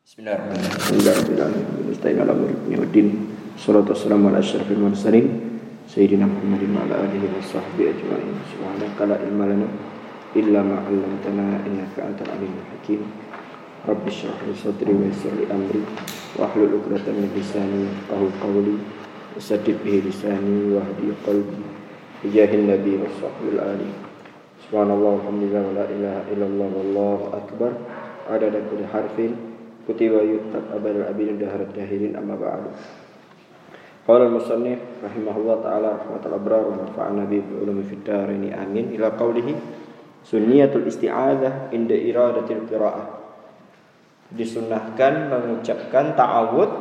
Bismillahirrahmanirrahim. Salatu wassalamu ala asyrafil mursalin sayyidina Muhammadin wa ala alihi wa sahbihi ajma'in. Subhanaka la ilma lana illa ma 'allamtana innaka antal alimul hakim. Rabbi shrah li sadri wa yassir li amri wa hlul 'uqdatam min lisani yafqahu qawli wasaddid bihi lisani wa hdi qalbi. Bijahin nabi wa sahbil ali. Subhanallah walhamdulillah wa la ilaha illallah wallahu akbar. Adada kulli harfin kutiba yutab abadal abidin daharat dahirin amma ba'du. Qala al-musannif rahimahullah ta'ala rahmatal abrar wa nafa'ana bi ulumi fid dharain amin ila qawlihi sunniyatul isti'adzah inda iradatil qiraah. Disunnahkan mengucapkan ta'awudz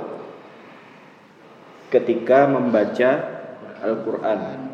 ketika membaca Al-Qur'an.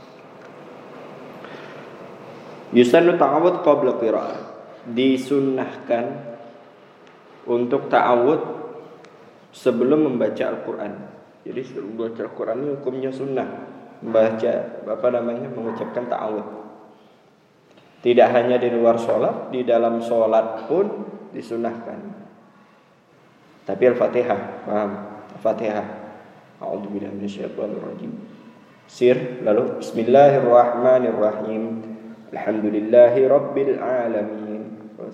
Yusannu ta'awudz qabla qiraah. Disunnahkan untuk ta'awudz sebelum membaca Al-Quran. Jadi sebelum membaca Al-Quran ini hukumnya sunnah mengucapkan ta'awudz. Tidak hanya di luar sholat, di dalam sholat pun disunnahkan. Tapi Al-Fatihah, paham? Al-Fatihah. A'udzubillahi minasyaitonirrajim. Sir, lalu Bismillahirrahmanirrahim. Alhamdulillahi rabbil alamin.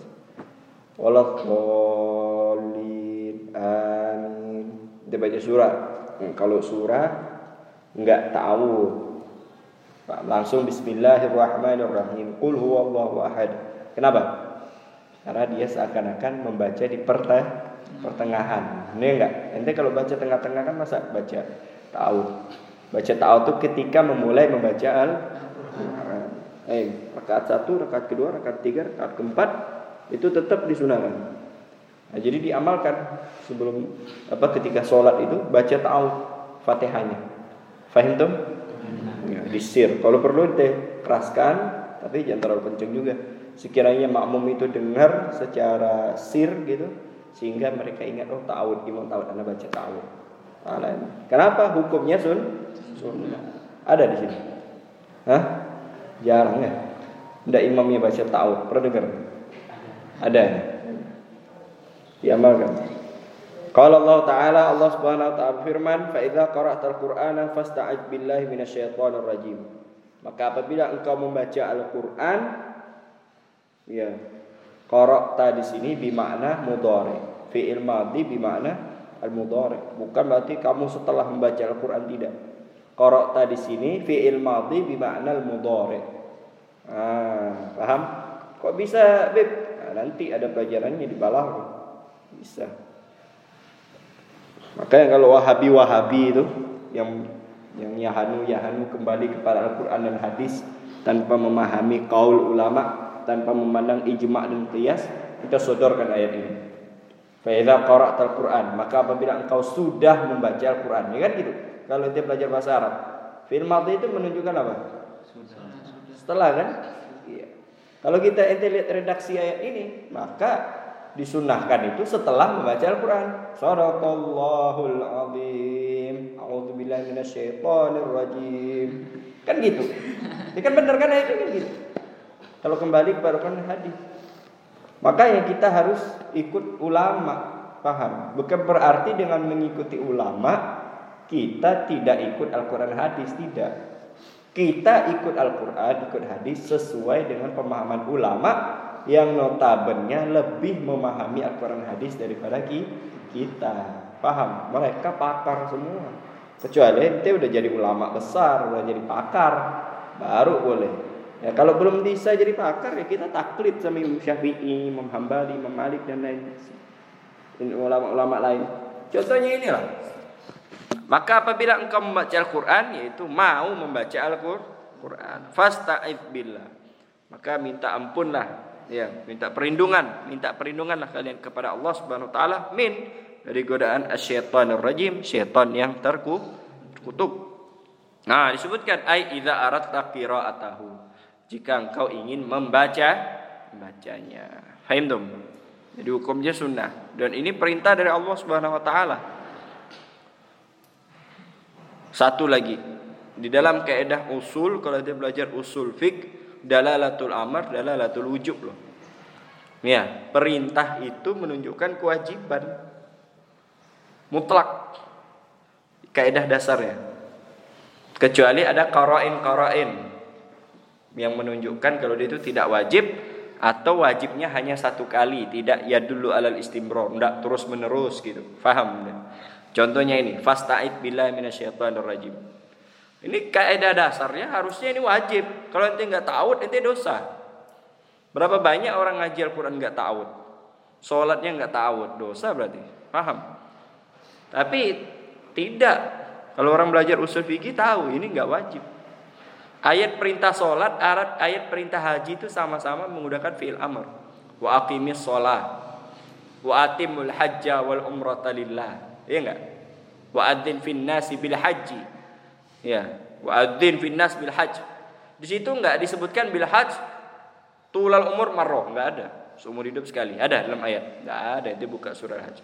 Waladhdallin. Amin. Dia baca surah. Kalau surah enggak ta'awudz, langsung Bismillahirrahmanirrahim. Qul huwallahu ahad. Kenapa? Karena dia seakan-akan membaca di pertengahan. Ini enggak. Ente kalau baca tengah-tengah kan masa baca ta'awudz. Baca ta'awudz itu ketika memulai membaca Al-Qur'an. Rakaat 1, rakaat kedua, rakaat 3, rakaat keempat itu tetap disunahkan. Nah, jadi diamalkan sebelum ketika sholat itu baca ta'awudz Fatihahnya. Fahim tuh? Ya, disir. Kalau perlu deh keraskan, tapi jangan terlalu kenceng juga. Sekiranya makmum itu dengar secara sir gitu, sehingga mereka ingat ta'awudz, imam ta'awudz, Anda baca ta'awudz. Kenapa hukumnya sunnah? Ada di sini. Hah? Jarang ya. Ndak imamnya baca ta'awudz. Pernah dengar? Ada. Diamalkan. Qala Allah Ta'ala, Allah Subhanahu wa taala firman, "Fa idza qara'tal Qur'ana fasta'idz billahi minasyaitonir rajim." Maka apabila engkau membaca Al-Qur'an, ya, qara'ta di sini bermakna mudhari. Fi'il madhi bermakna al-mudhari. Bukan berarti kamu setelah membaca Al-Qur'an, tidak. Qara'ta di sini fi'il madhi bermakna al-mudhari. Paham? Kok bisa, Beb? Nanti ada pelajarannya di balaghah. Bisa. Makanya kalau Wahabi itu yang yahanu kembali kepada Al-Qur'an dan hadis tanpa memahami qaul ulama, tanpa memandang ijma' dan qiyas, kita sodorkan ayat ini. Fa idza qara'tal Qur'an, maka apabila engkau sudah membaca Al-Qur'an, ya kan gitu. Kalau dia belajar bahasa Arab, fi'il madhi itu menunjukkan apa? Setelah kan? Iya. Kalau kita lihat redaksi ayat ini, maka disunahkan itu setelah membaca Al-Quran. Shadaqallahul azim. A'udzubillahi minasyaitonir rajim. Kan gitu. Ini kan benar kan ayat ini kan gitu. Kalau kembali kepada Al-Quran dan hadis, makanya kita harus ikut ulama, paham? Bukan berarti dengan mengikuti ulama kita tidak ikut Al-Quran dan hadis, tidak. Kita ikut Al-Quran, ikut hadis sesuai dengan pemahaman ulama yang notabene lebih memahami Al-Quran hadis daripada kita. Paham? Mereka pakar semua. Kecuali ente udah jadi ulama besar, udah jadi pakar, baru boleh. Ya kalau belum bisa jadi pakar, ya kita taklid sama Imam Syafi'i, Imam Hambali, Imam Malik dan lain ulama-ulama lain. Contohnya inilah. Maka apabila engkau membaca Al-Quran, yaitu mau membaca Al-Quran, fasta'idz billah, maka minta ampunlah, ya, minta perlindunganlah kalian kepada Allah Subhanahu wa taala dari godaan asyaitonir rajim, syaitan yang terkutuk. Nah, disebutkan ai idza aradta qira'atahu, jika engkau ingin membacanya. Fahim dong? Jadi hukumnya sunnah dan ini perintah dari Allah Subhanahu wa taala. Satu lagi, di dalam kaidah usul, kalau dia belajar usul fiqh, dalalatul amr, dalalatul wujub loh. Ya, perintah itu menunjukkan kewajiban mutlak. Kaidah dasarnya. Kecuali ada qara'in yang menunjukkan kalau dia itu tidak wajib atau wajibnya hanya satu kali, tidak yadullu alal istimrar, tidak terus menerus gitu. Faham? Contohnya ini, fasta'id billahi minasyaitonir rajim. Ini kaidah dasarnya harusnya ini wajib. Kalau ente enggak ta'awud, ente dosa. Berapa banyak orang ngaji Al-Qur'an enggak ta'awud? Salatnya enggak ta'awud, dosa berarti. Paham? Tapi tidak. Kalau orang belajar usul fikih tahu ini enggak wajib. Ayat perintah salat, ayat perintah haji itu sama-sama menggunakan fi'il amr. Wa aqimis shalah wa atimul hajja wal umrata lillah. Iya enggak? Wa adzin fin nasi bil haji. Ya, wa adzin fin nas bil hajj. Di situ enggak disebutkan bil hajj tulal umur marrah, enggak ada. Seumur hidup sekali. Ada dalam ayat? Enggak ada, itu buka surah Hajj.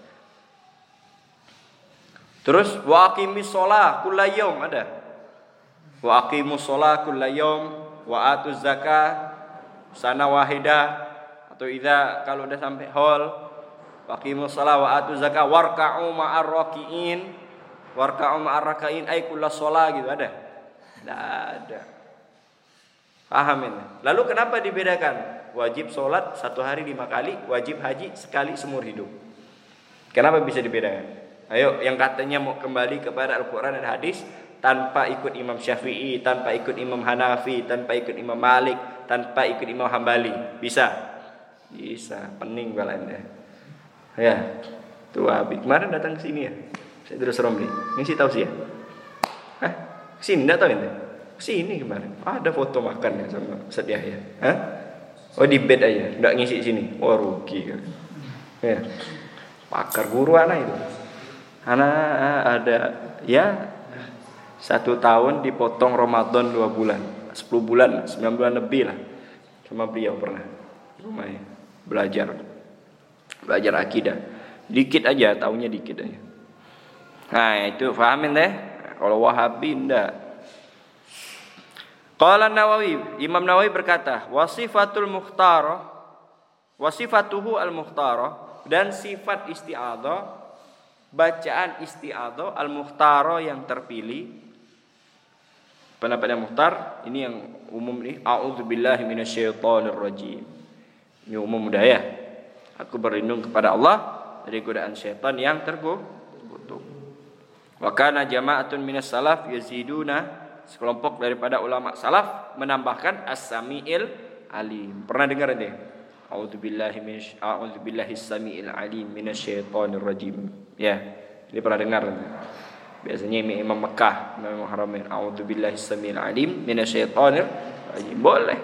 Terus wa aqimis shalah kullayaum ada. Wa aqimus shalah kullayaum wa atuz zakah sana wahidah atau idza kalau udah sampai haul wa aqimus shalah wa atuz zakah warka'u ma'ar rakiin warka'u ma'ar rakain ay kullas shalah gitu ada. Enggak ada. Paham ini? Lalu kenapa dibedakan? Wajib sholat 1 hari 5 kali, wajib haji sekali seumur hidup. Kenapa bisa dibedakan? Ayo, yang katanya mau kembali kepada Al-Quran dan hadis tanpa ikut Imam Syafi'i, tanpa ikut Imam Hanafi, tanpa ikut Imam Malik, tanpa ikut Imam Hambali, bisa? Bisa, pening balanya. Ya, tuh Abi kemarin datang ke sini ya. Saya terus Romli. Ngisi tahu sih ya? Hah? Kesini enggak tahu ini? Sini kemarin ada foto makan ya sama Ustaz Yahya. Hah? Oh di bed aja, enggak ngisi sini. Wah rugi kan. Ya. Pakar guru anak itu. Anak ada ya 1 tahun dipotong Ramadan 2 bulan, 10 bulan, 9 bulan lebih lah. Sama beliau pernah rumahnya belajar akidah. Dikit aja, taunya dikit aja. Nah, itu pahamin deh. Kalau Wahabi enggak. Qala Nawawi, Imam Nawawi berkata, wasifatuhu al-mukhtarah dan sifat isti'adzah, bacaan isti'adzah al-mukhtarah yang terpilih. Pendapat yang mukhtar ini yang umum nih, a'udzubillahi minasyaitonir rajim. Ini umum udah ya. Aku berlindung kepada Allah dari godaan syaitan yang terkutuk. Wa kana jama'atun minas salaf yaziduna, sekelompok daripada ulama salaf menambahkan as-sami'il alim. Pernah dengar ini? A'udzubillahis sami'il alim minasyaitonir rajim. Ya, ini pernah dengar. Biasanya Imam Mekah, Imam Haramain, a'udzubillahis sami'il alim minasyaitonir rajim. Boleh.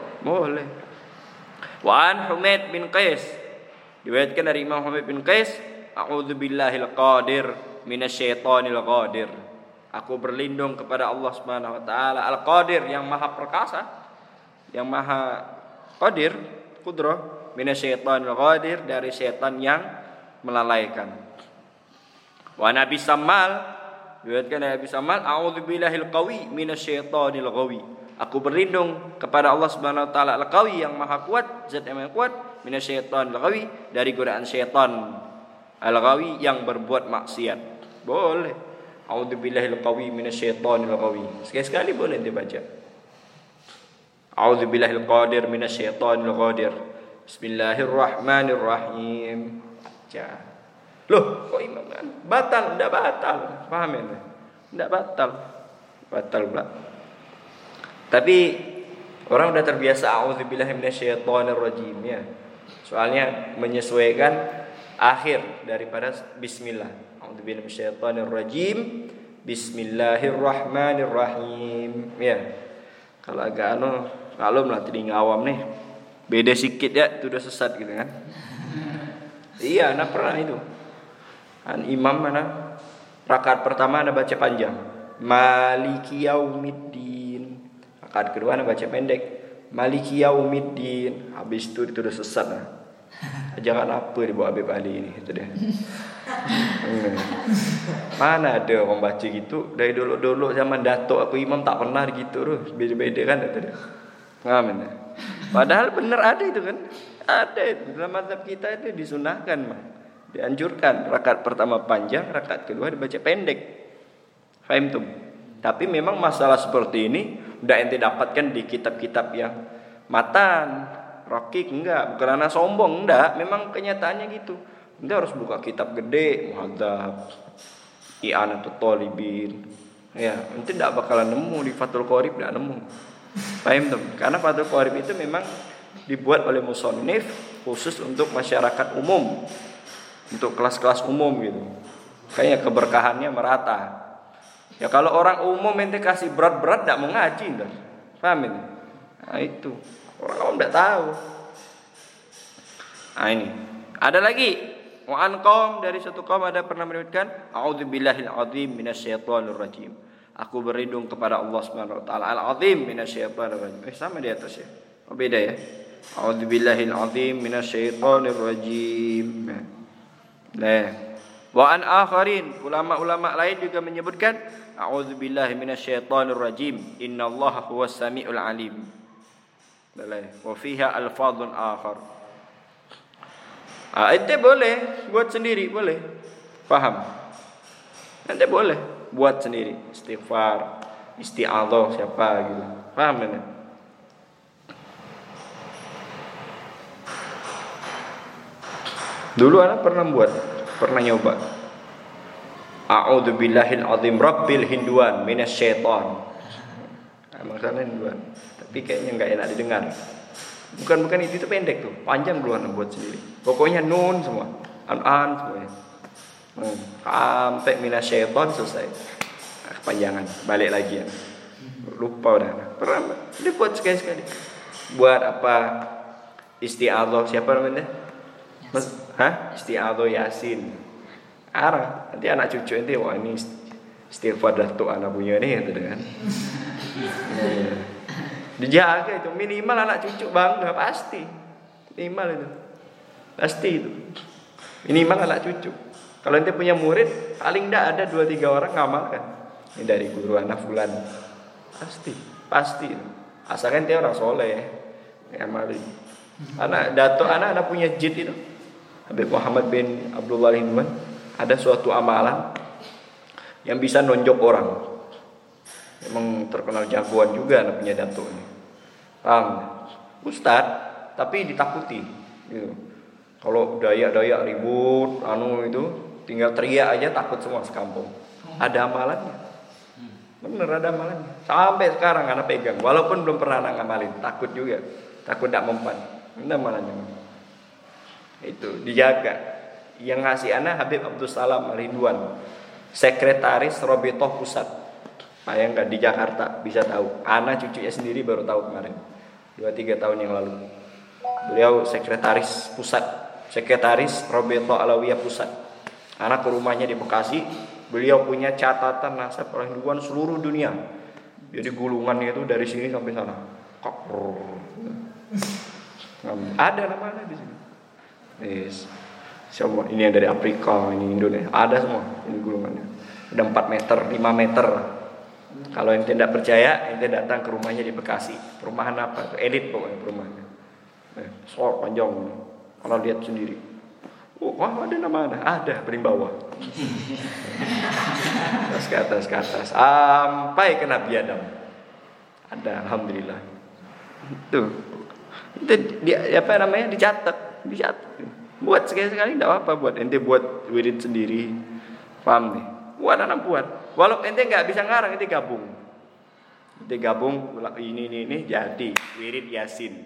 Wa an Humaid bin Qais, diriwayatkan dari Imam Humaid bin Qais, a'udzubillahil qadir minasyaitonil qadir. Aku berlindung kepada Allah Subhanahu wa taala Al-Qadir yang maha perkasa, yang maha qadir, qudrah, minasyaitonil qadir, dari syaitan yang melalaikan. Wa Nabi Samal, diriwayatkan dari Nabi Samal, a'udzubillahil qawi minasyaitonil ghawi. Aku berlindung kepada Allah Subhanahu wa taala Al-Qawi yang maha kuat, zat yang maha kuat, minasyaitonil ghawi, dari godaan syaitan Al-Ghawi yang berbuat maksiat. Boleh. A'udzubillahil qawi minasyaitonil ghawi. Sekali-sekali boleh dibaca. A'udzubillahil qadir minasyaitonil qadir. Bismillahirrahmanirrahim. Baca. Loh, kok imam kan? Batal, enggak batal. Paham ya? Enggak batal. Batal pula. Tapi orang udah terbiasa a'udzubillahi minasyaitonir rajim ya. Soalnya menyesuaikan akhir daripada bismillah. A'udzubillahi minasyaitonir rajim. Bismillahirrahmanirrahim. Ya. Kalau agak malum lah telinga awam nih. Beda sikit ya, itu udah sesat gitu kan. Iya, anak pernah itu. Imam mana? Rakaat pertama anak baca panjang. Maliki yaumiddin. Rakaat kedua anak baca pendek. Maliki yaumiddin. Habis itu udah sesat lah. Jangan apa dibawa Habib Ali ini itu dia. Mana ada orang baca gitu dari dulu zaman datuk aku imam tak pernah gitu terus beda-beda kan itu dia. Amin. Padahal benar ada itu kan. Ada itu. Dalam mazhab kita itu disunahkan, mah. Dianjurkan. Rakaat pertama panjang, rakaat kedua dibaca pendek. Fahim tuh? Tapi memang masalah seperti ini udah ente dapatkan di kitab-kitab yang matan, rokik, enggak. Bukan karena sombong, enggak. Memang kenyataannya gitu. Ente harus buka kitab gede, Muhadzab, I'anatul Thalibin. Ya, ente enggak bakalan nemu di Fathul Qorib, enggak nemu. Paham tuh? Karena Fathul Qorib itu memang dibuat oleh musannif khusus untuk masyarakat umum, untuk kelas-kelas umum gitu. Kayaknya keberkahannya merata. Ya kalau orang umum ente kasih berat-berat enggak mau ngaji, entar. Paham ini? Nah itu. Orang awam enggak tahu. Nah ini. Ada lagi. Wa an qaum, dari satu kaum ada pernah menyebutkan a'udzubillahil azim minasyaitonir rajim. Aku berlindung kepada Allah Subhanahu wa taala al-azim minasyaitonir rajim. Sama di atas ya. Oh beda ya. A'udzubillahil azim minasyaitonir rajim. Nah, wa an akharin, ulama-ulama lain juga menyebutkan a'udzubillahi minasyaitonir rajim. Innallaha huwas samiul alim. Wa fiha alfadhun akhar. Ente boleh buat sendiri, boleh. Paham? Ente boleh buat sendiri, istighfar, isti'adzah siapa gitu. Paham kan? Dulu anak pernah nyoba. A'udzubillahil azim rabbil hinduan minasyaiton. Emang sana hinduan, tapi kayaknya enggak enak didengar. Bukan itu pendek tuh, panjang duluan buat sendiri. Pokoknya nun semua, an semuanya. Sampai minasyaiton selesai. Kepanjangan, balik lagi ya. Lupa udah. Pernah dia buat sekali-sekali. Buat apa? Isti'adzah siapa namanya? Isti'adzah Yasin. Nanti anak cucu nanti wah ini istighfar dah tuh anak punya ini gitu kan. Dijaga itu minimal anak cucu bangga pasti. Minimal itu. Pasti itu. Minimal anak cucu. Kalau ente punya murid paling enggak ada 2-3 orang ngamalkan. Ini dari guru anak fulan. Pasti. Asalkan dia orang soleh ngamalin. Anak punya jid itu. Habib Muhammad bin Abdullah Al-Hinduan ada suatu amalan yang bisa nonjok orang. Memang terkenal jagoan juga anak punya dato ini. Paham? Ustadz, tapi ditakuti gitu. Kalau daya ribut itu tinggal teriak aja takut semua sekampung. Ada amalannya. Bener ada amalannya. Sampai sekarang anak pegang walaupun belum pernah anak ngamalin, takut juga. Takut enggak mempan. Ada amalannya. Itu dijaga. Yang ngasih anak Habib Abdul Salam Al-Hinduan, sekretaris Robetoh Pusat. Bayangkan di Jakarta bisa tahu. Anak cucunya sendiri baru tahu kemarin 2-3 tahun yang lalu. Beliau sekretaris pusat, sekretaris Robetoh Alawiyah Pusat. Anak ke rumahnya di Bekasi. Beliau punya catatan nasab Al-Hinduan seluruh dunia. Jadi gulungannya itu dari sini sampai sana. Ada nama-nama di sini. Yes. Semua ini yang dari Afrika, ini Indonesia, ada semua ini gulungannya. Ada 4 meter, 5 meter. Kalau ente tidak percaya, ente datang ke rumahnya di Bekasi. Perumahan apa? Elit pokoknya perumahannya. Sok panjang. Kalau lihat sendiri. Wah ada nama ada paling bawah. Ke atas sampai ke Nabi Adam. Ada, alhamdulillah. Itu apa namanya dicatat. Buat sekali-sekali tidak apa buat ente buat wirid sendiri. Paham nih? Buat anak buat. Walau ente nggak bisa ngarang, ente gabung. Ini jadi wirid Yasin.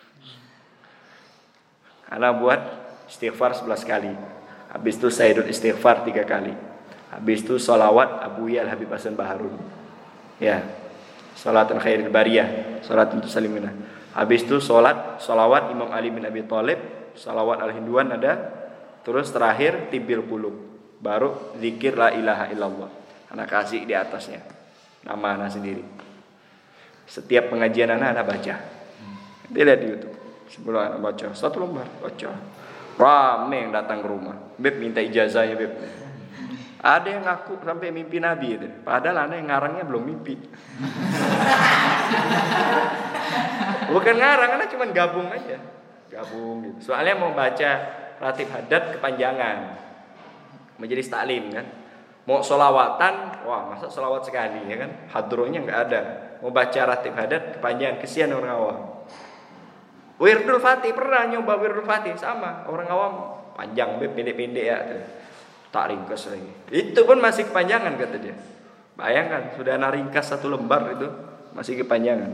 Anak buat istighfar 11 kali. Habis itu Sayyidul Istighfar 3 kali. Habis itu sholawat Abuya Al-Habib Hasan Baharun. Ya. Sholatul Khairil Bariyah, sholat untuk salimina. Habis itu sholawat Imam Ali bin Abi Thalib, sholawat Al-Hinduan ada. Terus terakhir Tibil Qulub. Baru zikir la ilaha illallah. Anak kasih di atasnya. Nama anak sendiri. Setiap pengajian anak baca. Dia lihat di YouTube. Sebelum anak baca 1 lembar baca. Rame yang datang ke rumah. Beb minta ijazah ya Beb. Ada yang ngaku sampai mimpi Nabi itu. Padahal anak yang ngarangnya belum mimpi. Bukan ngarang, anak cuma gabung aja. gabung gitu. Soalnya mau baca ratib hadat kepanjangan. Majelis taklim kan. Mau solawatan, wah masa solawat sekali ya kan. Hadrohnya nggak ada. Mau baca ratib hadat kepanjangan, kesian orang awam. Wirdul Fatih pernah nyoba Wirdul Fatih sama orang awam panjang pendek-pendek ya. Tak ringkas lagi. Itu pun masih kepanjangan kata dia. Bayangkan sudah ringkas 1 lembar itu masih kepanjangan.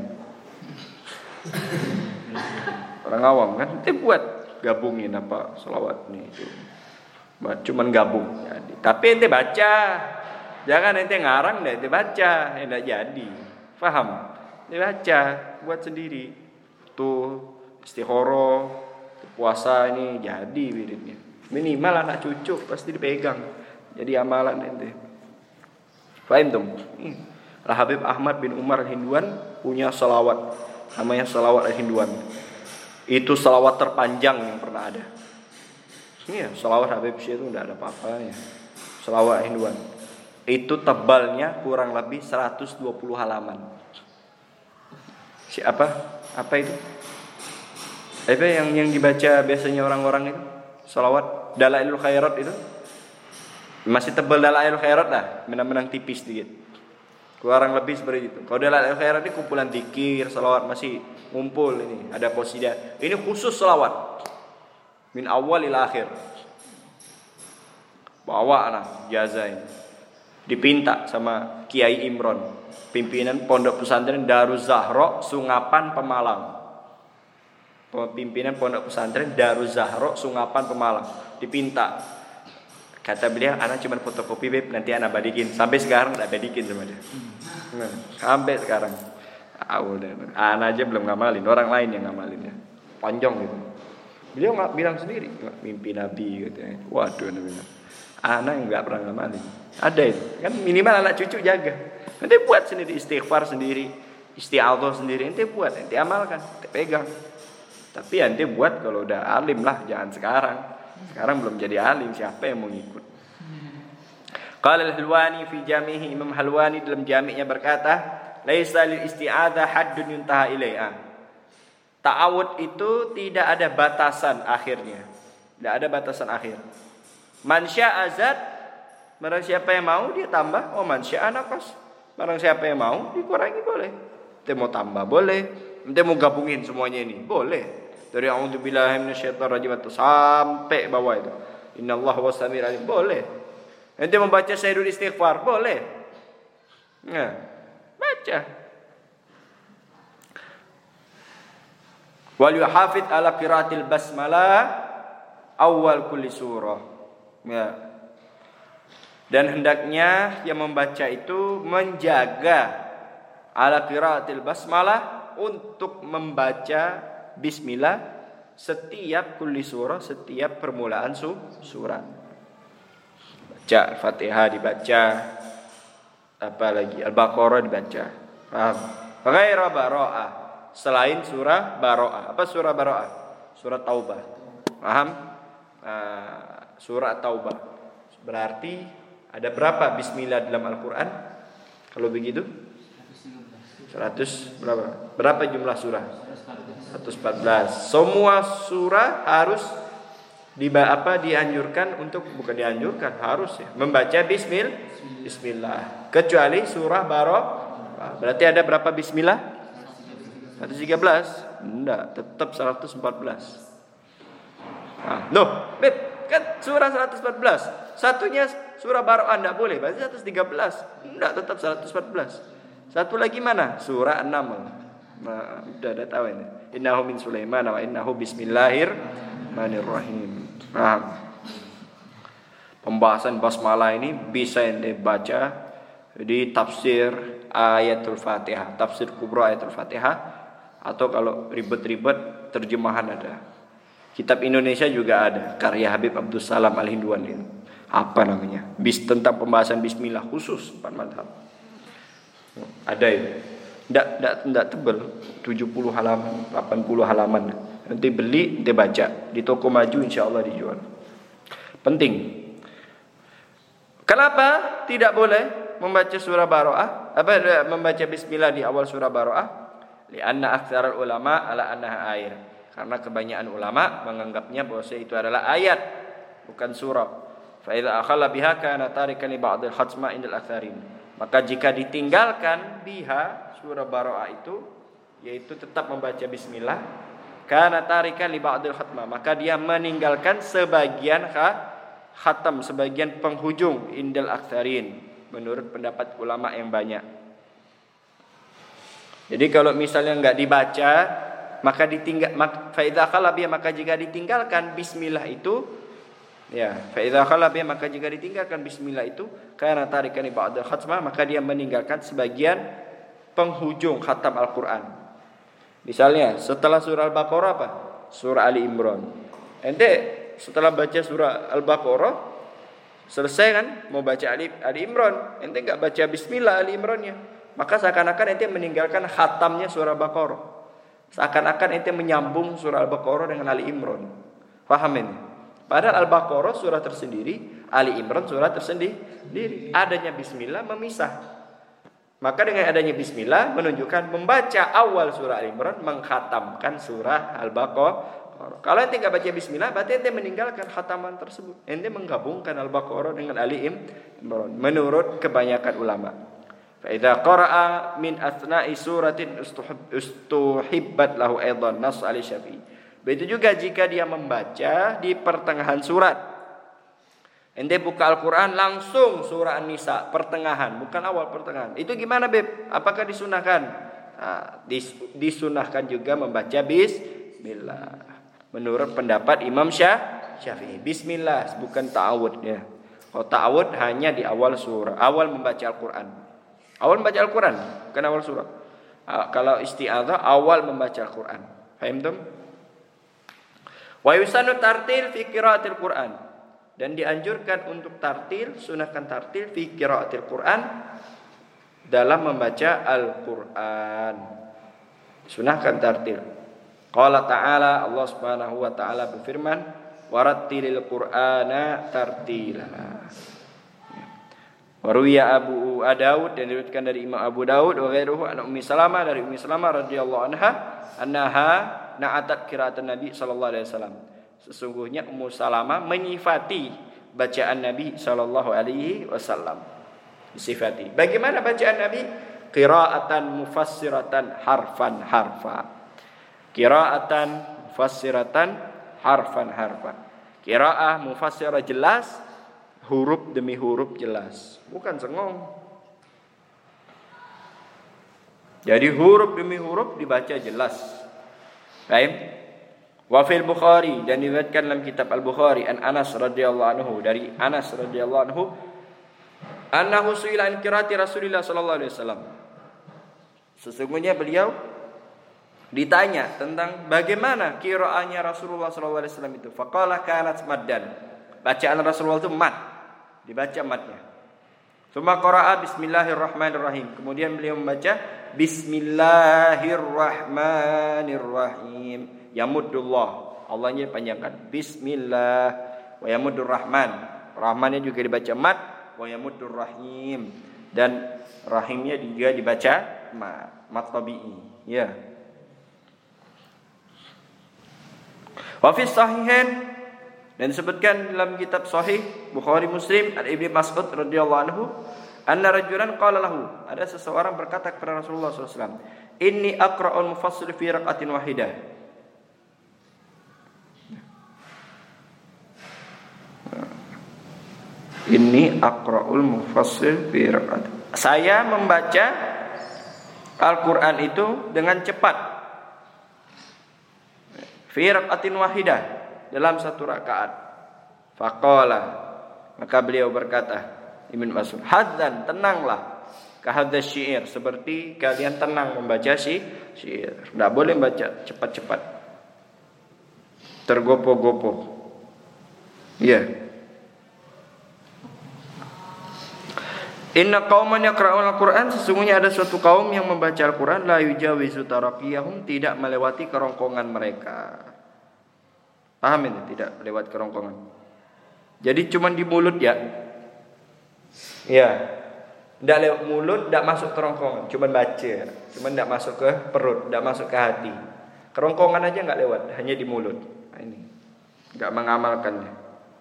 Orang awam kan dia buat gabungin apa selawat nih itu. Cuman gabung jadi. Tapi ente baca. Jangan ente ngarang deh ente baca, enggak jadi. Paham? Ente baca buat sendiri. Tuh istikharah, puasa ini jadi wiridnya. Minimal anak cucu pasti dipegang. Jadi amalan ente. Paham tuh? Habib Ahmad bin Umar Al-Hinduan punya salawat namanya salawat Al-Hinduan. Itu salawat terpanjang yang pernah ada. Iya, salawat Habib Syekh itu enggak ada apa-apanya. Salawat Al-Hinduan. Itu tebalnya kurang lebih 120 halaman. Apa itu? Apa yang dibaca biasanya orang-orang itu? Salawat Dalailul Khairat itu. Masih tebal Dalailul Khairat lah, menang-menang tipis sedikit. Kurang lebih seperti itu. Kalau Dalailul Khairat ini kumpulan zikir, salawat masih ngumpul ini, ada qasidah. Ini khusus salawat. Min awal ila akhir. Bawa nah jaza ini. Dipinta sama Kiai Imron, pimpinan Pondok Pesantren Daruz Zahra Sungapan Pemalang. Pimpinan Pondok Pesantren Daruz Zahra Sungapan Pemalang. Dipinta. Kata beliau, anak cuma fotokopi beb, nanti anak balikin. Sampai sekarang enggak balikin sama dia. Nah, sampai sekarang. Anak aja belum ngamalin, orang lain yang ngamalin ya. Panjang gitu. Beliau nggak bilang sendiri, mimpi Nabi katanya. Waduh, anak yang nggak pernah ngamalin. Ada itu, kan minimal anak cucu jaga. Nanti buat sendiri istighfar sendiri, isti'adzah sendiri. Nanti buat, nanti amalkan, nanti pegang. Tapi nanti buat kalau udah alim lah, jangan sekarang. Sekarang belum jadi alim, siapa yang mau ngikut? Qala Al-Halwani fi jamihi, Imam Halwani dalam jami'nya berkata, laisa lil isti'adzah haddun yuntaha ilaiha. Ta'awud itu tidak ada batasan akhirnya. Tidak ada batasan akhir. Man syaa zad, barang siapa yang mau dia tambah. Oh man syaa naqas, barang siapa yang mau dikurangi boleh. Ente mau tambah boleh, ente mau gabungin semuanya ini boleh. Dari a'udzubillahi minasyaitonir rajim sampai bawah itu. Innallaha was-sami'ul alim boleh. Ente membaca sayyidul istighfar boleh. Nah, baca. Wal yuhafid ala qiraatil basmalah awal kulli surah. Ya. Dan hendaknya yang membaca itu menjaga ala qiraatil basmalah untuk membaca bismillah setiap kulli surah, setiap permulaan surat. Baca Al-Fatihah dibaca, apa lagi? Al-Baqarah dibaca. Paham? Ghaira bara'ah, selain surah Bara'ah. Apa surah Bara'ah? Surah Taubah. Paham? Surah Taubah. Berarti ada berapa bismillah dalam Al-Qur'an? Kalau begitu 100 berapa? Berapa jumlah surah? 114. Semua surah harus dianjurkan untuk, bukan dianjurkan, harus ya, membaca bismillah. Kecuali surah Bara'ah. Berarti ada berapa bismillah? 113. Enggak, tetap 114. Loh, Beb, kan surah 114. Satunya surah Bara'ah enggak boleh, berarti 113. Enggak, tetap 114. Satu lagi mana? Surah An-Naml. Nah, udah tahu ini. Innahu min Sulaiman wa innahu bismillahirrahmanirrahim. Nah, pembahasan basmalah ini bisa ente baca di tafsir ayatul Fatihah, tafsir kubra ayatul Fatihah, atau kalau ribet-ribet terjemahan ada. Kitab Indonesia juga ada, karya Habib Abdus Salam Al-Hinduan itu. Apa namanya? Tentang pembahasan bismillah khusus 4 mazhab. Ada itu. Enggak tebal, 70 halaman, 80 halaman. Nanti beli, nanti baca. Di toko maju insyaallah dijual. Penting. Kenapa tidak boleh membaca surah Bara'ah? Membaca bismillah di awal surah Bara'ah? Lianna aktsarul ulama ala annaha ayat. Karena kebanyakan ulama menganggapnya bahwa itu adalah ayat, bukan surah. Fa idza akhalla biha kana tarikan li ba'd al-khatma indal aktsarin. Maka jika ditinggalkan biha surah Bara'ah itu, yaitu tetap membaca bismillah, kana tarikan li ba'd al-khatma, maka dia meninggalkan sebagian khatam, sebagian penghujung indal aktsarin, menurut pendapat ulama yang banyak. Jadi kalau misalnya enggak dibaca, maka ditinggal, fa idza akhalla biha, maka jika ditinggalkan bismillah itu, ya, fa idza khala bi, maka jika ditinggalkan bismillah itu, karena tarikan ba'da khatmah, maka dia meninggalkan sebagian penghujung khatam Al-Qur'an. Misalnya setelah surah Al-Baqarah apa? Surah Ali Imran. Ente setelah baca surah Al-Baqarah selesai kan, mau baca Ali Imran, ente enggak baca bismillah Ali Imrannya, maka seakan-akan ente meninggalkan khatamnya surah Al-Baqarah. Seakan-akan ente menyambung surah Al-Baqarah dengan Ali Imran. Paham ini? Padahal Al-Baqarah surah tersendiri, Ali Imran surah tersendiri. Adanya bismillah memisah. Maka dengan adanya bismillah menunjukkan membaca awal surah Ali Imran mengkhatamkan surah Al-Baqarah. Kalau ente enggak baca bismillah, berarti ente meninggalkan khataman tersebut. Ente menggabungkan Al-Baqarah dengan Ali Imran menurut kebanyakan ulama. Fa idza qara'a min athna'i suratin ustuhibbat lahu aidan nas Ali Syafi'i. Begitu juga jika dia membaca di pertengahan surat. Ente buka Al-Quran langsung surah An-Nisa pertengahan, bukan awal, pertengahan. Itu gimana Beb? Apakah disunahkan? Nah, disunahkan juga membaca bismillah. Menurut pendapat Imam Syafi'i, bismillah bukan ta'awud ya. Kalau ta'awud hanya di awal surah, awal membaca Al-Quran. Awal membaca Al-Quran, bukan awal surah. Kalau isti'adzah awal membaca Al-Quran. Paham tuh? Wa yusanu tartil fi qiraatil Qur'an, dan dianjurkan untuk tartil, sunahkan tartil fi qiraatil Qur'an, dalam membaca Al-Qur'an. Sunahkan tartil. Qala ta'ala, Allah Subhanahu wa taala berfirman, warattilil Qur'ana tartila. Waruya Abu Daud, dan diriwayatkan dari Imam Abu Daud wa ghairuhu an Ummi Salamah, dari Ummi Salamah radhiyallahu anha na'atat qira'atan Nabi sallallahu alaihi wasallam. Sesungguhnya Ummu Salamah menyifati bacaan Nabi sallallahu alaihi wasallam. Sifati. Bagaimana bacaan Nabi? Qira'atan mufassiratan harfan harfa. Qira'atan mufassiratan harfan harfa. Qira'ah mufassirah jelas, huruf demi huruf jelas, bukan sengong. Jadi huruf demi huruf dibaca jelas. Baik. Wa fil Bukhari, dan diriwayatkan dalam kitab Al-Bukhari an Anas radhiyallahu anhu, dari Anas radhiyallahu anhu, annahu su'ila an qiraati Rasulillah sallallahu alaihi wasallam. Sesungguhnya beliau ditanya tentang bagaimana qiraatnya Rasulullah sallallahu alaihi wasallam itu. Faqala kanat maddan. Bacaan Rasulullah itu mad, dibaca madnya. Tsumma qara'a bismillahirrahmanirrahim. Kemudian beliau membaca bismillahirrahmanirrahim. Yamuddullah, Allahnya panjangkan. Bismillah wa yamuddur rahman. Rahmannya juga dibaca mad, wa yamuddur rahim, dan rahimnya juga dibaca mad tabi'i. Ya. Wa fi sahihain, dan disebutkan dalam kitab sahih Bukhari Muslim dari Ibnu Mas'ud radhiyallahu anhu, anna rajulan qala lahu, ada seseorang berkata kepada Rasulullah sallallahu alaihi wasallam, inni aqra'ul mufassil fi raqatin wahidah. Inni aqra'ul mufassil fi raqatin. Saya membaca Al-Qur'an itu dengan cepat. Fi raqatin wahidah, dalam satu rakaat. Faqala, maka beliau berkata, Ibnu Mas'ud, hadzan, tenanglah, kahadzas syair, seperti kalian tenang membaca syair. Tidak boleh baca cepat-cepat, tergopoh-gopoh. Ya. Inna qauman yaqra'un al-Qur'an, sesungguhnya ada suatu kaum yang membaca Al-Qur'an, la yujawizu taraqiyahum, tidak melewati kerongkongan mereka. Paham ini? Tidak lewat kerongkongan. Jadi cuma di mulut ya. Ya. Tidak lewat mulut, tidak masuk kerongkongan, cuma baca, cuma tidak masuk ke perut, tidak masuk ke hati. Kerongkongan aja nggak lewat, hanya di mulut. Nah, ini nggak mengamalkannya.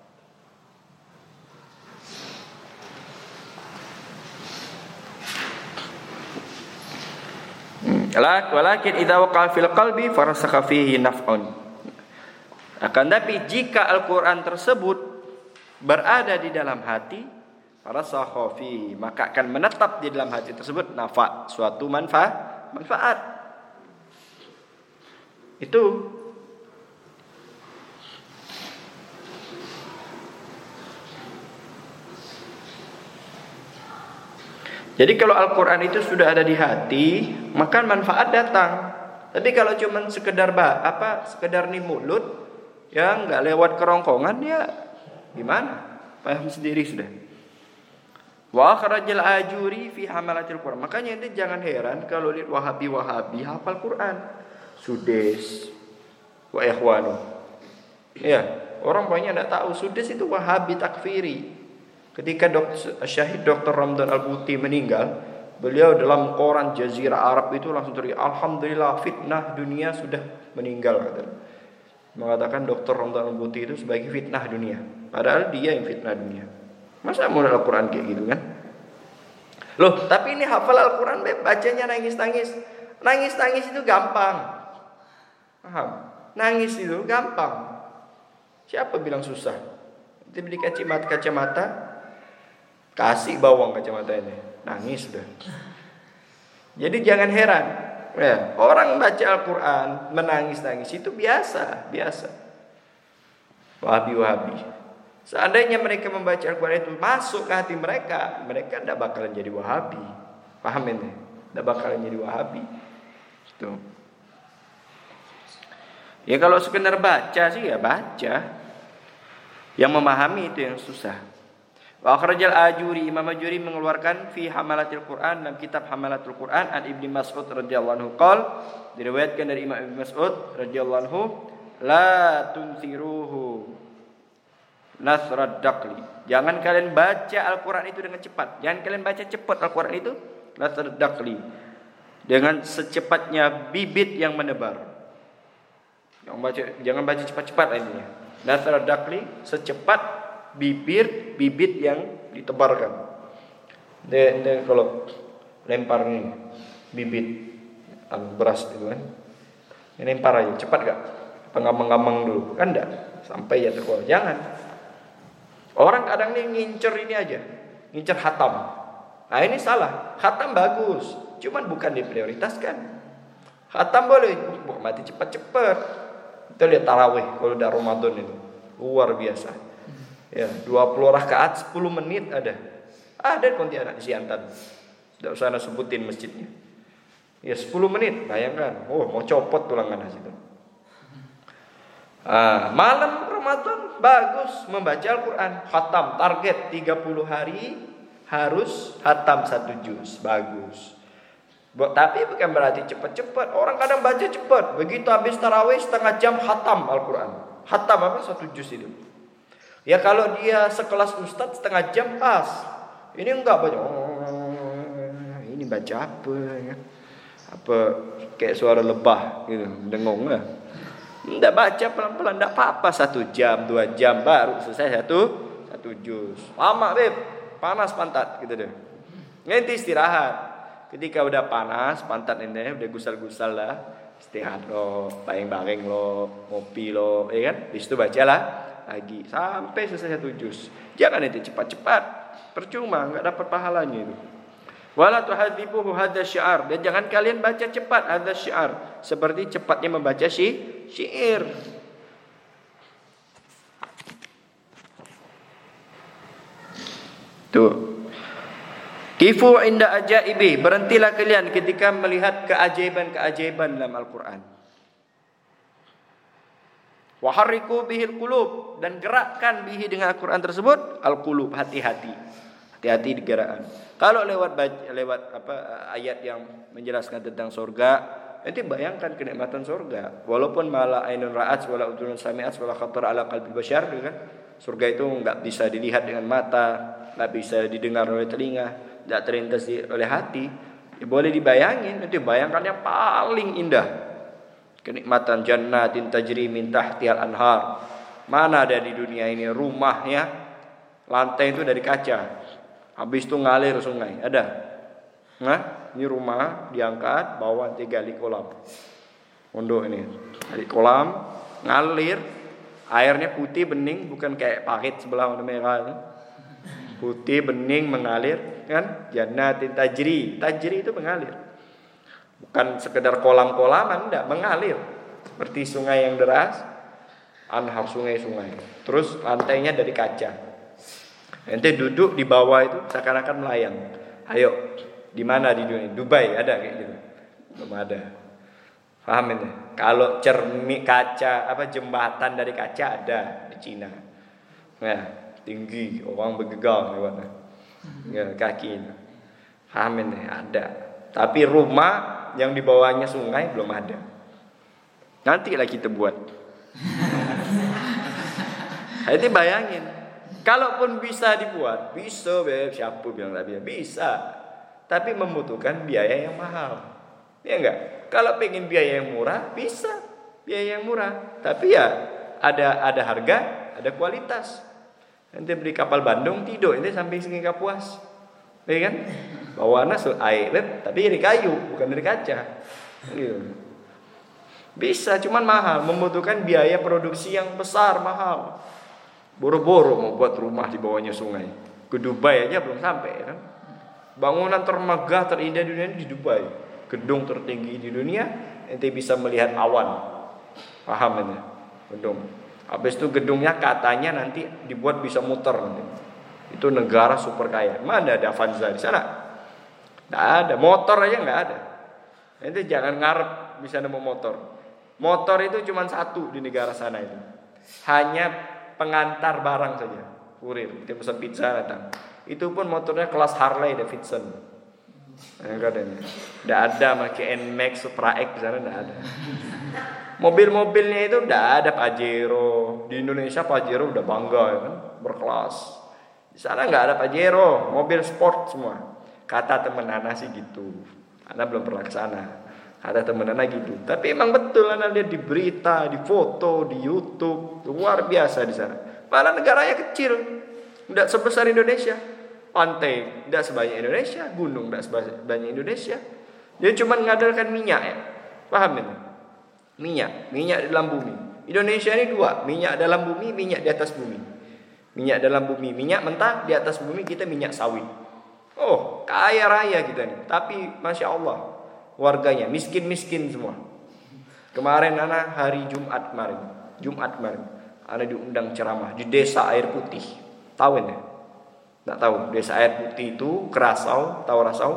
Walakin idza waqa'a fil qalbi farasakha fihi naf'un. Akan tapi jika Al-Qur'an tersebut berada di dalam hati, farasakha fihi, maka akan menetap di dalam hati tersebut nafa', suatu manfaat. Itu jadi kalau Al-Quran itu sudah ada di hati, maka manfaat datang. Tapi kalau cuma sekedar sekedar nih mulut, ya nggak lewat kerongkongan, ya gimana? Paham sendiri sudah. Wa akhrajal ajuri fi hamalatil Quran. Makanya itu jangan heran kalau lihat Wahabi hafal Quran. Sudes wa ikhwanu. Ya, orang banyak tidak tahu Sudes itu Wahabi takfiri. Ketika Syahid Dr. Ramdan Al-Buti meninggal, beliau dalam koran Jazirah Arab itu langsung teriak, alhamdulillah fitnah dunia sudah meninggal, katanya. Mengatakan Dr. Ramdan Al-Buti itu sebagai fitnah dunia, padahal dia yang fitnah dunia. Masa mau Al-Quran kayak gitu kan? Loh, tapi ini hafal Al-Quran, bacanya nangis-nangis. Nangis-nangis itu gampang. Paham? Nangis itu gampang. Siapa bilang susah? Nanti beli kacamata, kasih bawang kacamata ini, nangis sudah. Jadi jangan heran, ya, orang baca Al-Quran menangis-nangis itu biasa. Wahabi. Seandainya mereka membaca Al-Quran itu masuk ke hati mereka tidak bakalan jadi Wahabi. Paham ini? Tidak bakalan jadi Wahabi. Tuh. Ya kalau sekedar baca sih ya baca. Yang memahami itu yang susah. Wa akhrajal Ajuri, Imam Ajuri mengeluarkan fi hamalatil Quran, dalam kitab Hamalatul Quran, an Ibnu Mas'ud radhiyallahu anhu qol, diriwayatkan dari Imam Ibnu Mas'ud radhiyallahu anhu, la tunsiruhu nasrad daqli. Jangan kalian baca Al-Quran itu dengan cepat. Jangan kalian baca cepat Al-Quran itu, nasrad daqli, dengan secepatnya bibit yang menebar. Jangan baca cepat-cepat intinya. Nasrad daqli, secepat bibit yang ditebarkan. Dan kalau lempar nih bibit beras itu kan, ini lempar aja cepat gak? Pengamang-amang dulu kan enggak sampai ya terkeluar. Jangan. Orang kadang nih ngincer ini aja, ngincer khatam. Nah ini salah. Khatam bagus, cuman bukan diprioritaskan. Khatam boleh, bukan mati cepat-cepat. Kita lihat tarawih kalau udah Ramadan itu luar biasa. Ya, 20 rakaat 10 menit ada. Ada Pontianak di Siantan. Tidak usah sebutin masjidnya. Ya 10 menit, bayangkan. Oh, mau copot tulangan situ. Malam Ramadan bagus membaca Al-Quran. Khatam target 30 hari harus khatam 1 juz. Bagus. Tapi bukan berarti cepat-cepat. Orang kadang baca cepat. Begitu habis tarawih setengah jam khatam Al-Quran. Khatam apa? 1 juz itu. Ya kalau dia sekelas ustadz setengah jam pas. Ini enggak baca. Ini baca apa ya? Apa kayak suara lebah gitu, dengung lah. Enggak baca pelan-pelan, enggak apa-apa. 1 jam, 2 jam baru selesai satu juz. Lama beb, panas pantat gitu deh. Nanti istirahat. Ketika udah panas pantat ini udah gusal-gusal lah, istirahat lo, bareng-bareng lo, ngopi lo, ya kan? Habis itu bacalah lagi sampai selesai 1 juz. Jangan itu cepat-cepat, percuma, enggak dapat pahalanya itu. Wala tuhadzibuhu hadza syiar, dan jangan kalian baca cepat hadza syiar, seperti cepatnya membaca syair. Tuh. Kifu inda ajaibi, berhentilah kalian ketika melihat keajaiban-keajaiban dalam Al-Quran. Waharriku bihil qulub, dan gerakkan bihi dengan Al-Quran tersebut al-qulub, hati-hati di gerakan. Kalau lewat ayat yang menjelaskan tentang surga, nanti bayangkan kenikmatan surga. Walaupun mala ainun ra'at wala udhunun sami'at wala khatar ala qalbi bashar, kan? Surga itu enggak bisa dilihat dengan mata, enggak bisa didengar oleh telinga, tidak terlintas oleh hati, ya boleh dibayangin. Nanti bayangkan yang paling indah kenikmatan jannatin tajri min tahtihal anhar. Mana ada di dunia ini rumahnya lantai itu dari kaca, habis itu ngalir sungai, ada? Nah, ini rumah diangkat, bawah nanti gali kolam. Pondok ini, gali kolam, ngalir, airnya putih bening, bukan kayak parit sebelah warna merah itu. Putih bening mengalir, kan? Jannatin tajri itu mengalir. Bukan sekedar kolam-kolaman, enggak, mengalir. Seperti sungai yang deras, anhar sungai-sungai. Terus lantainya dari kaca. Nanti duduk di bawah itu seakan-akan melayang. Ayo, di mana di dunia? Dubai ada kayak gitu? Belum ada. Paham ini? Kalau cermin kaca, jembatan dari kaca ada di Cina. Nah, tinggi, orang bergegar lewatnya. Ya, kaki. Paham ini? Ada. Tapi rumah yang di bawahnya sungai belum ada. Nantilah kita buat. Jadi bayangin, kalaupun bisa dibuat, bisa, siapa bilang tak bisa? Bisa, tapi membutuhkan biaya yang mahal. Ya enggak? Kalau pengen biaya yang murah, bisa biaya yang murah. Tapi ya ada harga, ada kualitas. Nanti beli kapal Bandung tidur, ini sampai sini Kapuas, ya kan? Bawaannya air, tapi dari kayu, bukan dari kaca. Bisa, cuman mahal, membutuhkan biaya produksi yang besar, mahal. Boro-boro mau buat rumah di bawahnya sungai. Ke Dubai aja belum sampai, kan? Bangunan termegah terindah di dunia di Dubai. Gedung tertinggi di dunia, ente bisa melihat awan. Paham ini? Gedung. Habis itu gedungnya katanya nanti dibuat bisa muter nanti. Itu negara super kaya. Mana ada Avanza di sana? Nggak ada. Motor aja nggak ada. Ente jangan ngarep bisa nemu motor. Motor itu cuma satu di negara sana itu. Hanya pengantar barang saja. Kurir, dia pesan pizza datang. Itu pun motornya kelas Harley Davidson. Katanya. Tidak ada pakai NMAX, Supra X di sana tidak ada. Mobil-mobilnya itu tidak ada Pajero. Di Indonesia Pajero udah bangga ya kan, berkelas. Di sana nggak ada Pajero, mobil sport semua. Kata temen Ana sih gitu. Ana belum pernah ke sana. Kata temen Ana gitu. Tapi emang betul Ana lihat di berita, di foto, di YouTube, luar biasa di sana. Malah negaranya kecil, tidak sebesar Indonesia. Pantai tidak sebanyak Indonesia, gunung tidak sebanyak Indonesia. Dia cuma mengandalkan minyak ya. Paham ini? Minyak dalam bumi. Indonesia ini dua, minyak dalam bumi, minyak di atas bumi. Minyak dalam bumi, minyak mentah, di atas bumi kita minyak sawit. Oh, kaya raya kita nih. Tapi Masya Allah, warganya miskin-miskin semua. Kemarin Ana hari Jumat kemarin, Ana diundang ceramah di desa Air Putih. Tahu ya? Nggak tahu, desa Air Putih itu Kerasau, tahu Rasau?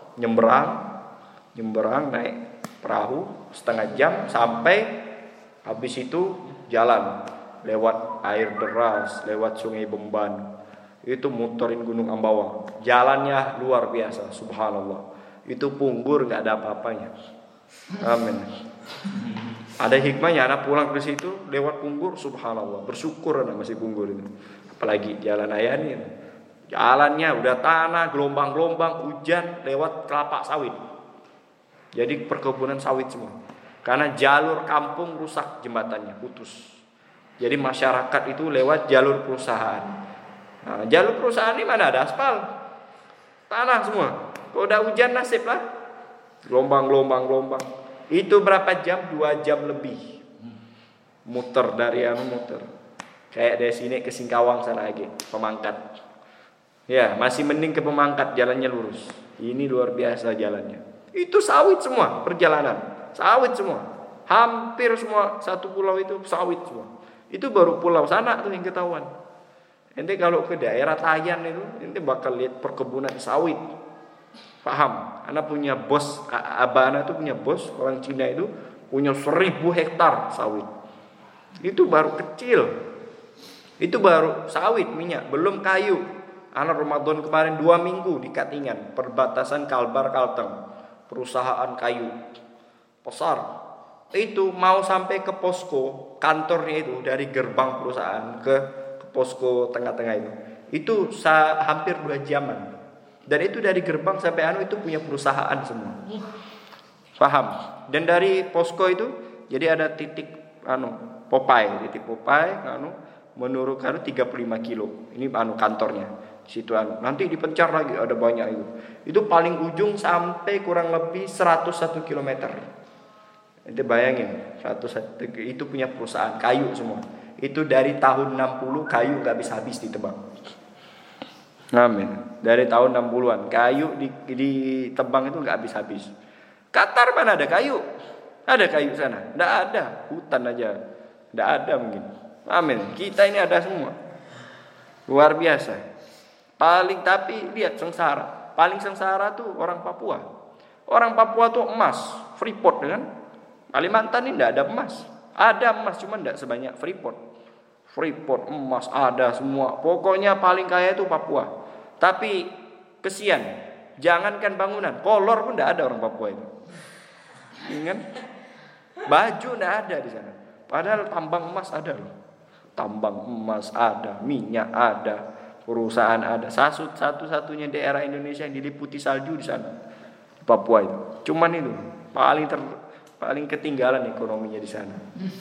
Nyebrang naik perahu setengah jam sampai, habis itu jalan lewat air deras, lewat Sungai Bemban. Itu muterin Gunung Ambawang. Jalannya luar biasa, subhanallah. Itu Punggur nggak ada apa-apanya. Amin. Ada hikmahnya, anak pulang ke situ lewat Punggur, subhanallah. Bersyukur anak masih Punggur itu. Apalagi jalan Ayani. Jalannya udah tanah, gelombang-gelombang, hujan, lewat kelapa sawit. Jadi perkebunan sawit semua. Karena jalur kampung rusak, jembatannya putus. Jadi masyarakat itu lewat jalur perusahaan. Nah, jalur perusahaan ini mana ada aspal, tanah semua. Kalau udah hujan nasib lah, gelombang. Itu berapa jam? 2 jam lebih. Muter dari muter. Kayak dari sini ke Singkawang sana lagi, Pemangkat. Ya, masih mending ke Pemangkat, jalannya lurus. Ini luar biasa jalannya. Itu sawit semua, perjalanan. Sawit semua. Hampir semua satu pulau itu sawit semua. Itu baru pulau sana tuh yang ketahuan. Nanti kalau ke daerah Tayan itu, nanti bakal lihat perkebunan sawit. Paham? Anak punya bos, abah anak tuh punya bos, orang Cina itu punya 1000 hektar sawit. Itu baru kecil. Itu baru sawit, minyak, belum kayu. Anak Ramadan kemarin 2 minggu di Katingan, perbatasan Kalbar Kalteng, perusahaan kayu besar. Itu mau sampai ke posko kantornya itu, dari gerbang perusahaan ke posko tengah-tengah itu hampir 2 jaman. Dan itu dari gerbang sampai itu punya perusahaan semua. Paham? Dan dari posko itu Jadi ada titik titik Popeye menurut 35 kilo. Ini kantornya. Situ nanti dipencar lagi, ada banyak itu. Itu paling ujung sampai kurang lebih 101 km. Ente bayangin, 101 itu punya perusahaan kayu semua. Itu dari tahun 60 kayu gak habis-habis ditebang. Amin. Dari tahun 60-an kayu ditebang itu gak habis-habis. Qatar mana ada kayu? Ada kayu sana? Nggak ada, hutan aja. Nggak ada mungkin. Amin. Kita ini ada semua. Luar biasa. Tapi lihat sengsara. Paling sengsara tuh orang Papua. Orang Papua tuh emas, Freeport kan? Kalimantan ini nggak ada emas. Ada emas cuma nggak sebanyak Freeport. Freeport emas ada semua. Pokoknya paling kaya itu Papua. Tapi kesian. Jangankan bangunan, kolor pun nggak ada orang Papua itu. Ingat? Baju nggak ada di sana. Padahal tambang emas ada loh. Tambang emas ada, minyak ada, perusahaan ada. Satu-satunya daerah Indonesia yang diliputi salju di sana, di Papua itu. Cuman itu paling ketinggalan ekonominya di sana.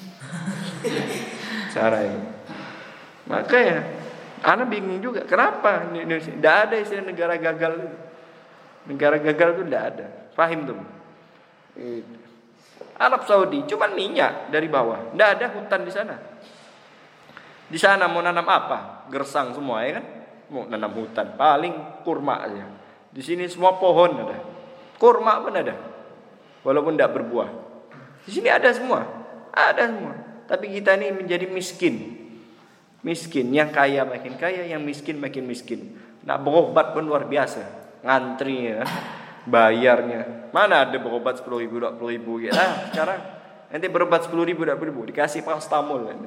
Sana itu. Makanya, anak bingung juga kenapa di Indonesia tidak ada istilah negara gagal. Negara gagal itu tidak ada. Paham tuh? Arab Saudi cuman minyak dari bawah, tidak ada hutan di sana. Di sana mau nanam apa? Gersang semua ya kan? Mau nanam hutan, paling kurma aja. Di sini semua pohon ada, kurma pun ada, walaupun tidak berbuah. Di sini ada semua. Tapi kita ini menjadi miskin. Yang kaya makin kaya, yang miskin makin miskin. Nah berobat pun luar biasa, ngantri ya. Bayarnya mana ada berobat 10.000 20.000 ya. Sekarang nanti berobat 10.000 20.000 dikasih paracetamol kan.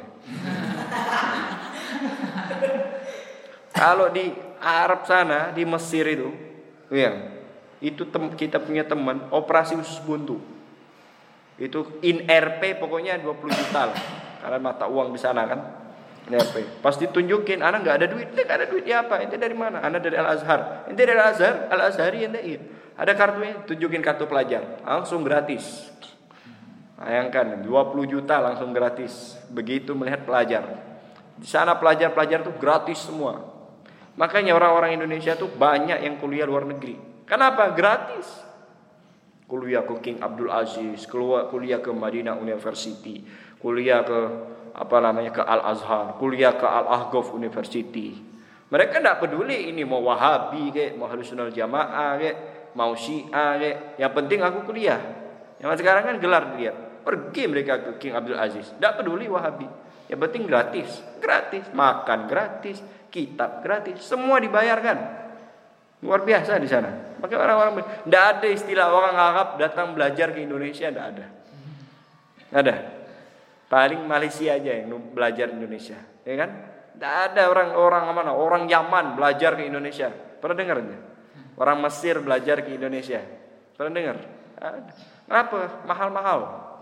Kalau di Arab sana, di Mesir itu kita punya teman operasi usus buntu. Itu in RP pokoknya 20 juta lah. Karena mata uang di sana kan. In RP. Pas ditunjukin, anak nggak ada duit. Nggak ada duit ya apa? Ente dari mana? Anak dari Al Azhar. Ente dari Al Azhar, Al Azhari ente iya. Ada kartunya, tunjukin kartu pelajar, langsung gratis. Bayangkan 20 juta langsung gratis. Begitu melihat pelajar. Di sana pelajar-pelajar tuh gratis semua. Makanya orang-orang Indonesia tuh banyak yang kuliah luar negeri. Kenapa? Gratis. Kuliah ke King Abdul Aziz, kuliah ke Madinah University, kuliah ke ke Al Azhar, kuliah ke Al Ahqaf University. Mereka tidak peduli ini mau Wahabi kayak, mau Ahlussunnah Jamaah kayak, mau Syiah kayak. Yang penting aku kuliah. Yang sekarang kan gelar dilihat. Pergi mereka ke King Abdul Aziz. Tidak peduli Wahabi. Yang penting gratis. Makan gratis, kitab gratis, semua dibayarkan. Luar biasa di sana. Makanya orang-orang tidak ada istilah orang Arab datang belajar ke Indonesia, tidak ada. Ada. Paling Malaysia aja yang belajar Indonesia, ya kan? Tidak ada orang Yaman belajar ke Indonesia. Pernah dengar enggak? Orang Mesir belajar ke Indonesia. Pernah dengar? Kenapa? Mahal-mahal.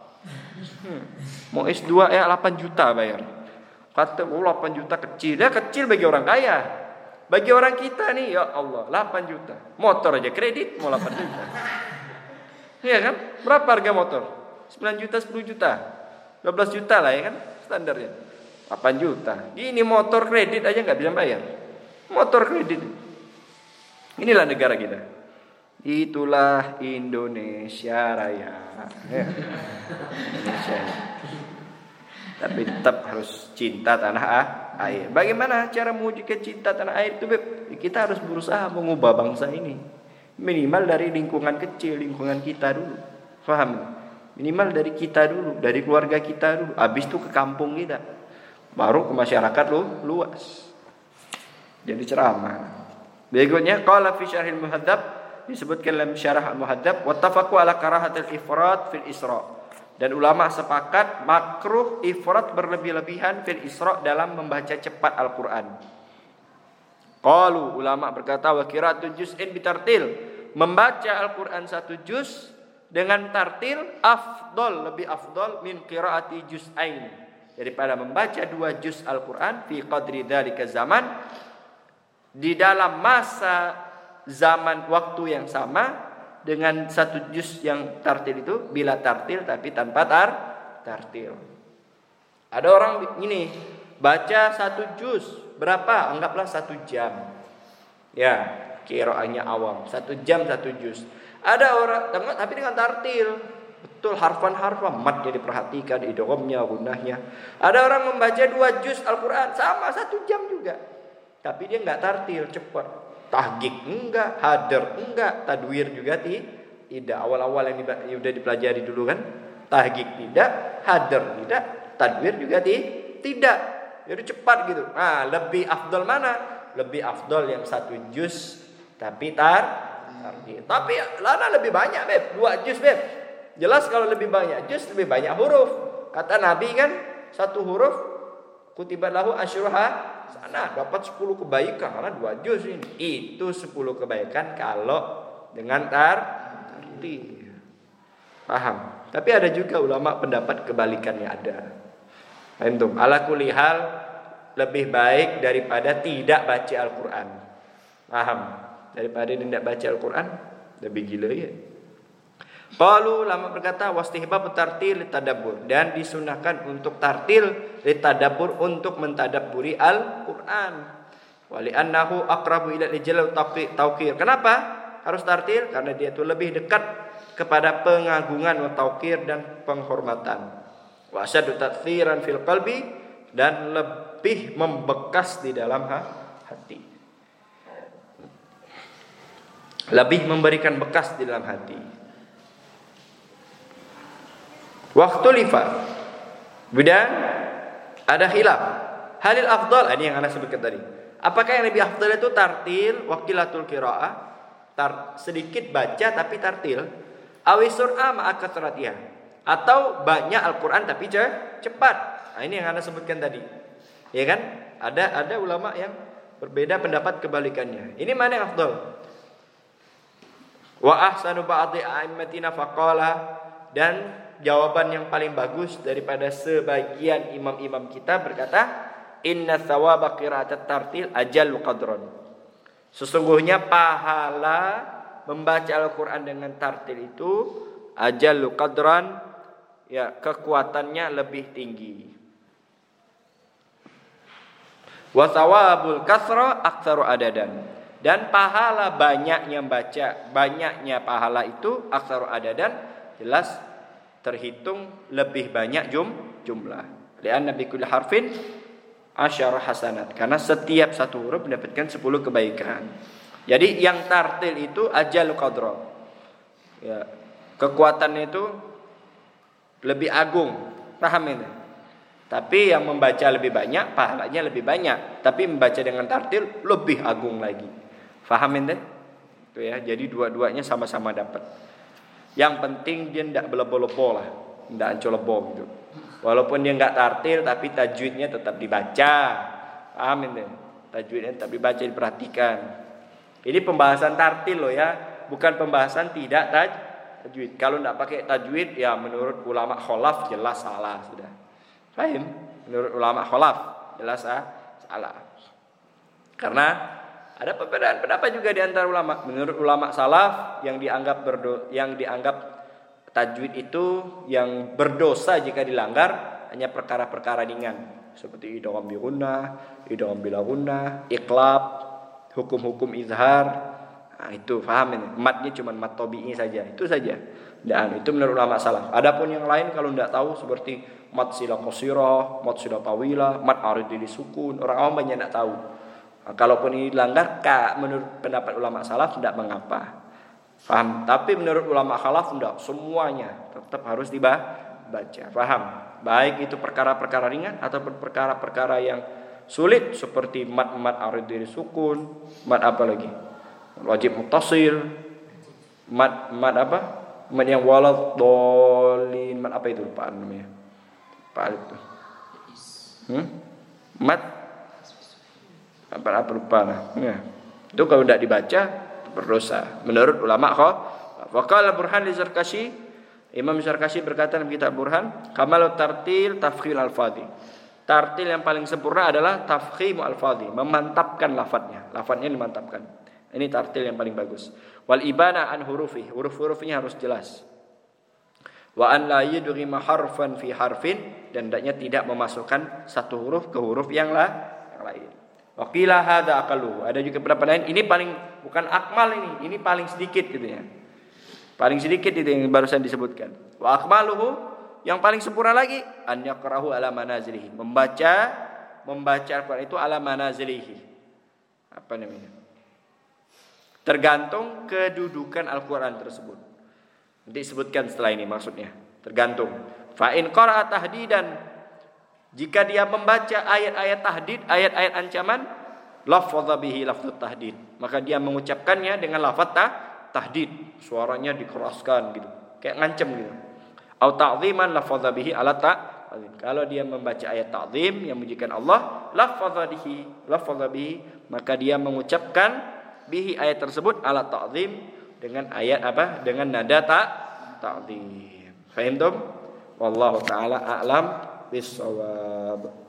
Mau S2 ya 8 juta bayar. Kata 8 juta kecil. Ya kecil bagi orang kaya. Bagi orang kita nih ya Allah 8 juta. Motor aja kredit mau 8 juta. Iya kan? Berapa harga motor? 9 juta, 10 juta. 12 juta lah ya kan standarnya. 8 juta. Ini motor kredit aja nggak bisa bayar. Motor kredit. Inilah negara kita. Itulah Indonesia Raya. Ya. Indonesia. Tapi tetap harus cinta tanah air. Bagaimana cara mewujudkan cinta tanah air itu, Beb? Kita harus berusaha mengubah bangsa ini. Minimal dari lingkungan kecil, lingkungan kita dulu. Paham? Minimal dari kita dulu, dari keluarga kita dulu. Habis itu ke kampung kita. Baru ke masyarakat luas. Jadi ceramah. Berikutnya qala fi syarhil muhadzab, disebutkan dalam syarah al-muhadzab, wattafaqu ala karahatil ifrat fil isra. Dan ulama sepakat makruh ifrat berlebih-lebihan fil isra dalam membaca cepat Al-Qur'an. Qalu, ulama berkata wa qira'atu juz'in bitartil, membaca Al-Qur'an 1 juz dengan tartil lebih afdal min qira'ati juz'ain, daripada membaca 2 juz Al-Qur'an fi qadri dzalika zaman, di dalam masa zaman waktu yang sama, dengan 1 juz yang tartil itu bila tartil tapi tanpa tartil. Ada orang ini baca 1 juz berapa? Anggaplah 1 jam. Ya, qiraahnya awam. 1 jam 1 juz. Ada orang tapi dengan tartil. Betul, harfan-harfan, matnya diperhatikan, idghamnya, gunnahnya. Ada orang membaca 2 juz Al-Qur'an sama 1 jam juga. Tapi dia enggak tartil, cepat. Tahqiq enggak, hadar enggak, tadwir juga tidak. Awal-awal yang sudah dipelajari dulu kan. Tahqiq tidak, hadar tidak, tadwir juga tidak. Jadi cepat gitu. Nah, lebih afdal mana? Lebih afdal yang 1 juz tapi tartil. Tapi lana lebih banyak, Beb. 2 juz, Beb. Jelas kalau lebih banyak juz lebih banyak huruf. Kata Nabi kan, 1 huruf kutibat lahu asyruha sana, dapat 10 kebaikan karena 2 juz ini. Itu 10 kebaikan kalau dengan tartil. Paham? Tapi ada juga ulama pendapat kebalikannya ada. Antum, ala kulli hal lebih baik daripada tidak baca Al-Qur'an. Paham? Daripada tidak baca Al-Qur'an lebih gila ya. Qalu ulama berkata wastihbab tartil litadabbur, dan disunahkan untuk tartil litadabbur untuk mentadabburi Al-Qur'an. Wa li'annahu aqrabu ila ijlal tauqir. Kenapa harus tartil? Karena dia itu lebih dekat kepada pengagungan wa tauqir dan penghormatan. Wa asyaddu ta'thiran fil qalbi, dan lebih membekas di dalam hati. Lebih memberikan bekas di dalam hati. Waktu lifa, dan ada khilaf. Halil afdal, ini yang anda sebutkan tadi. Apakah yang lebih afdal itu tartil, wakilatul qiraah, sedikit baca tapi tartil, awisur'a ma'akatsratiyah, atau banyak Al-Quran tapi cepat. Nah, ini yang anda sebutkan tadi. Ya kan? Ada ulama yang berbeda pendapat kebalikannya. Ini mana yang afdal? Wa ahsanu ba'dhi a'immatina faqala, dan jawaban yang paling bagus daripada sebagian imam-imam kita berkata, inna thawaba qira'atat tartil ajallu qadran. Sesungguhnya pahala membaca Al-Quran dengan tartil itu ajallu qadran, ya, kekuatannya lebih tinggi. Wa thawabul kasra aktsaru adadan, dan pahala banyaknya baca, banyaknya pahala itu aktsaru adadan, jelas terhitung lebih banyak jumlah. Li'anna bi kulli harfin asyara hasanat, karena setiap 1 huruf mendapatkan 10 kebaikan. Jadi yang tartil itu ajalul qadra. Ya, kekuatannya itu lebih agung. Paham ini? Tapi yang membaca lebih banyak pahalanya lebih banyak, tapi membaca dengan tartil lebih agung lagi. Paham ini? Itu ya. Jadi dua-duanya sama-sama dapat. Yang penting dia tidak belebo-lebo lah, tidak ancol-lebo gitu. Walaupun dia enggak tartil, tapi tajwidnya tetap dibaca. Paham ini? Tajwidnya tetap dibaca, diperhatikan. Ini pembahasan tartil loh ya, bukan pembahasan tidak tajwid. Kalau tidak pakai tajwid, ya menurut ulama kholaf jelas salah sudah. Paham? Menurut ulama kholaf jelas salah. Karena ada perbedaan pendapat juga di antara ulama. Menurut ulama salaf yang dianggap tajwid itu yang berdosa jika dilanggar hanya perkara-perkara ringan seperti idgham bi gunnah, idgham bila gunnah, iqlab, hukum-hukum izhar. Nah, itu paham ini. Matnya cuma mat tabi'i saja. Itu saja. Dan itu menurut ulama salaf. Adapun yang lain kalau tidak tahu seperti mat sila qasirah, mat sila tawilah, mat arid di sukun, orang awam banyak tidak tahu. Nah, kalaupun ini dilanggar, menurut pendapat ulama salaf tidak mengapa. Paham? Tapi menurut ulama khalaf tidak, semuanya tetap harus dibaca. Paham? Baik itu perkara-perkara ringan ataupun perkara-perkara yang sulit seperti mat arid dari sukun, mat apa lagi? Wajib muttasil, mat apa? Mat yang walad dolin, mat apa itu lupa namanya. Pak itu. Mat apa lupa lah. Ya. Itu kalau tidak dibaca berdosa menurut ulama Waqala Burhan li Zarkashi, Imam Zarkashi berkata dalam kitab Burhan, kamalu tartil tafkhil al-fadhi. Tartil yang paling sempurna adalah tafkhim al-fadhi, memantapkan lafadznya dimantapkan. Ini tartil yang paling bagus. Wal ibana an hurufi, huruf-hurufnya harus jelas. Wa an la yudghima harfan fi harfin, dan hendaknya tidak memasukkan satu huruf ke huruf yang lain. Wa qila hadza aqallu. Ada juga pendapat lain, ini paling bukan akmal ini paling sedikit gitu ya. Paling sedikit itu yang barusan disebutkan. Wa akmaluhu, yang paling sempurna lagi, an yaqrahu ala manazilihi. Membaca Al-Qur'an itu ala manazilihi. Apa namanya? Tergantung kedudukan Al-Qur'an tersebut. Nanti disebutkan setelah ini maksudnya. Tergantung. Fa in qara'a tahdidan, jika dia membaca ayat-ayat tahdid, ayat-ayat ancaman, lafadha bihi lafdhut tahdid, maka dia mengucapkannya dengan lafaz tahdid, suaranya dikeraskan gitu, kayak ngancem gitu. Au ta'ziman lafadha bihi ala ta'zim. Kalau dia membaca ayat ta'zim yang memujikan Allah, lafadha bihi, maka dia mengucapkan bihi ayat tersebut ala ta'zim, dengan ayat apa? Dengan nada ta'zim. Fahimtum? Wallahu taala a'lam bissawab.